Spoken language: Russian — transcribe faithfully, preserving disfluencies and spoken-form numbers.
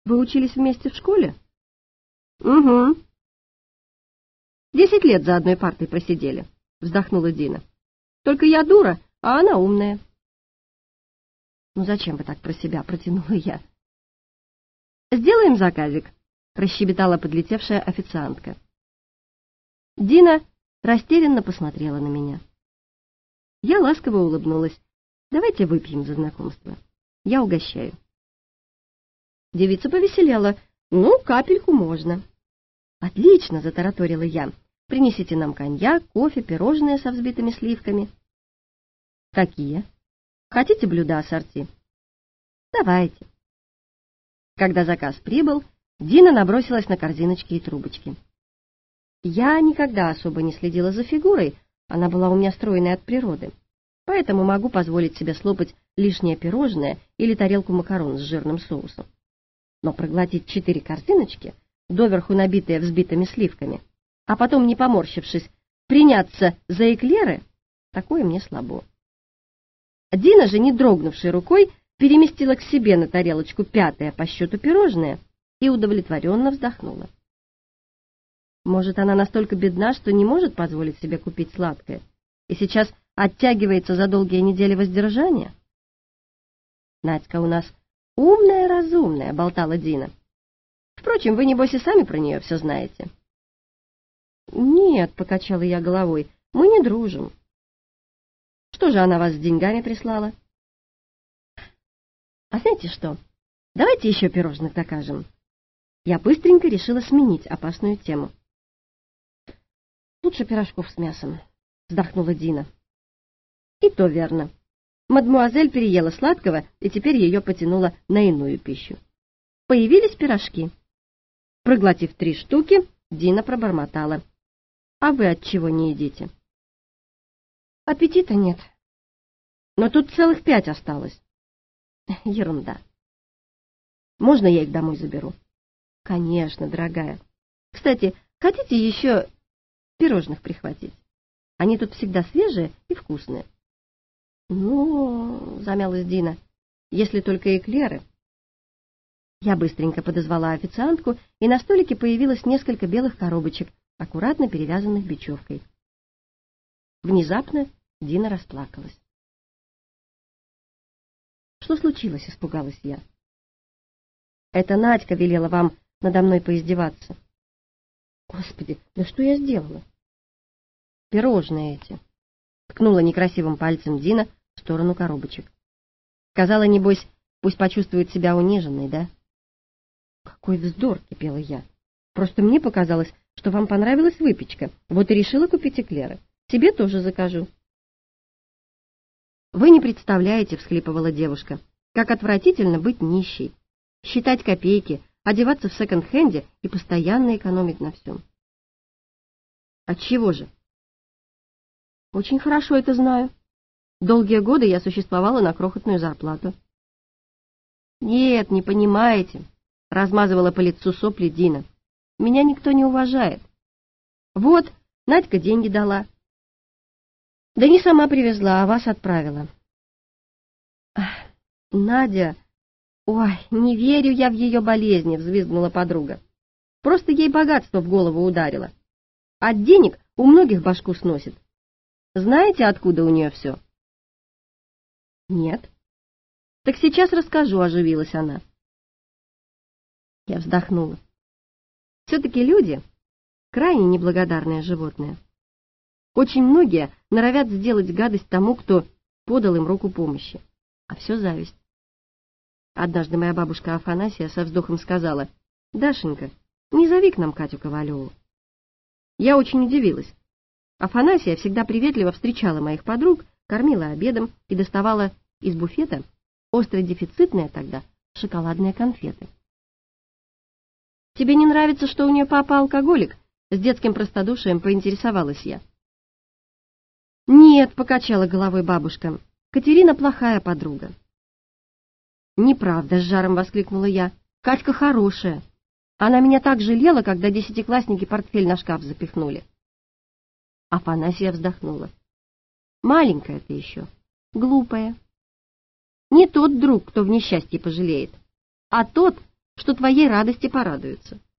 Вы учились вместе в школе? Угу. Десять лет за одной партой просидели, вздохнула Дина. Только я дура, а она умная. Ну зачем вы так про себя, протянула я. Сделаем заказик, расщебетала подлетевшая официантка. Дина растерянно посмотрела на меня. Я ласково улыбнулась. Давайте выпьем за знакомство. Я угощаю. Девица повеселела. Ну, капельку можно. Отлично, затараторила я. Принесите нам коньяк, кофе, пирожные со взбитыми сливками. Какие? Хотите блюда ассорти? Давайте. Когда заказ прибыл, Дина набросилась на корзиночки и трубочки. Я никогда особо не следила за фигурой, она была у меня стройной от природы, поэтому могу позволить себе слопать лишнее пирожное или тарелку макарон с жирным соусом. Но проглотить четыре корзиночки, доверху набитые взбитыми сливками, а потом, не поморщившись, приняться за эклеры, такое мне слабо. Дина же, не дрогнувшей рукой, переместила к себе на тарелочку пятое по счету пирожное и удовлетворенно вздохнула. Может, она настолько бедна, что не может позволить себе купить сладкое, и сейчас оттягивается за долгие недели воздержания? Надька у нас умная, разумная, болтала Дина. Впрочем, вы, небось, и сами про нее все знаете. Нет, покачала я головой, мы не дружим. Что же она вас с деньгами прислала? А знаете что, давайте еще пирожных закажем. Я быстренько решила сменить опасную тему. Лучше пирожков с мясом, вздохнула Дина. И то верно. Мадмуазель переела сладкого, и теперь ее потянуло на иную пищу. Появились пирожки. Проглотив три штуки, Дина пробормотала. А вы от чего не едите? Аппетита нет. Но тут целых пять осталось. Ерунда. Можно я их домой заберу? Конечно, дорогая. Кстати, хотите еще пирожных прихватить? Они тут всегда свежие и вкусные. Ну, замялась Дина, если только эклеры. Я быстренько подозвала официантку, и на столике появилось несколько белых коробочек, аккуратно перевязанных бечевкой. Внезапно Дина расплакалась. Что случилось, испугалась я. Это Надька велела вам надо мной поиздеваться. Господи, да что я сделала? Пирожные эти. Ткнула некрасивым пальцем Дина в сторону коробочек. Сказала, небось, пусть почувствует себя униженной, да? Какой вздор, кипела я. Просто мне показалось, что вам понравилась выпечка, вот и решила купить эклеры. Себе тоже закажу. Вы не представляете, всхлипывала девушка, как отвратительно быть нищей, считать копейки, одеваться в секонд-хенде и постоянно экономить на всем. Отчего же? Очень хорошо это знаю. Долгие годы я существовала на крохотную зарплату. Нет, не понимаете, размазывала по лицу сопли Дина. Меня никто не уважает. Вот, Надька деньги дала. Да не сама привезла, а вас отправила. Ах, Надя, ой, не верю я в ее болезни, взвизгнула подруга. Просто ей богатство в голову ударило. От денег у многих башку сносит. Знаете, откуда у нее все? Нет. Так сейчас расскажу, оживилась она. Я вздохнула. Все-таки люди крайне неблагодарные животные. Очень многие норовят сделать гадость тому, кто подал им руку помощи. А все зависть. Однажды моя бабушка Афанасия со вздохом сказала: «Дашенька, не зови к нам Катю Ковалеву». Я очень удивилась. Афанасия всегда приветливо встречала моих подруг, кормила обедом и доставала из буфета остро дефицитные тогда шоколадные конфеты. «Тебе не нравится, что у нее папа алкоголик?» С детским простодушием поинтересовалась я. «Нет», — покачала головой бабушка, — «Катерина плохая подруга». «Неправда», — с жаром воскликнула я, — «Катька хорошая. Она меня так жалела, когда десятиклассники портфель на шкаф запихнули». Афанасия вздохнула. «Маленькая ты еще, глупая. Не тот друг, кто в несчастье пожалеет, а тот, что твоей радости порадуются.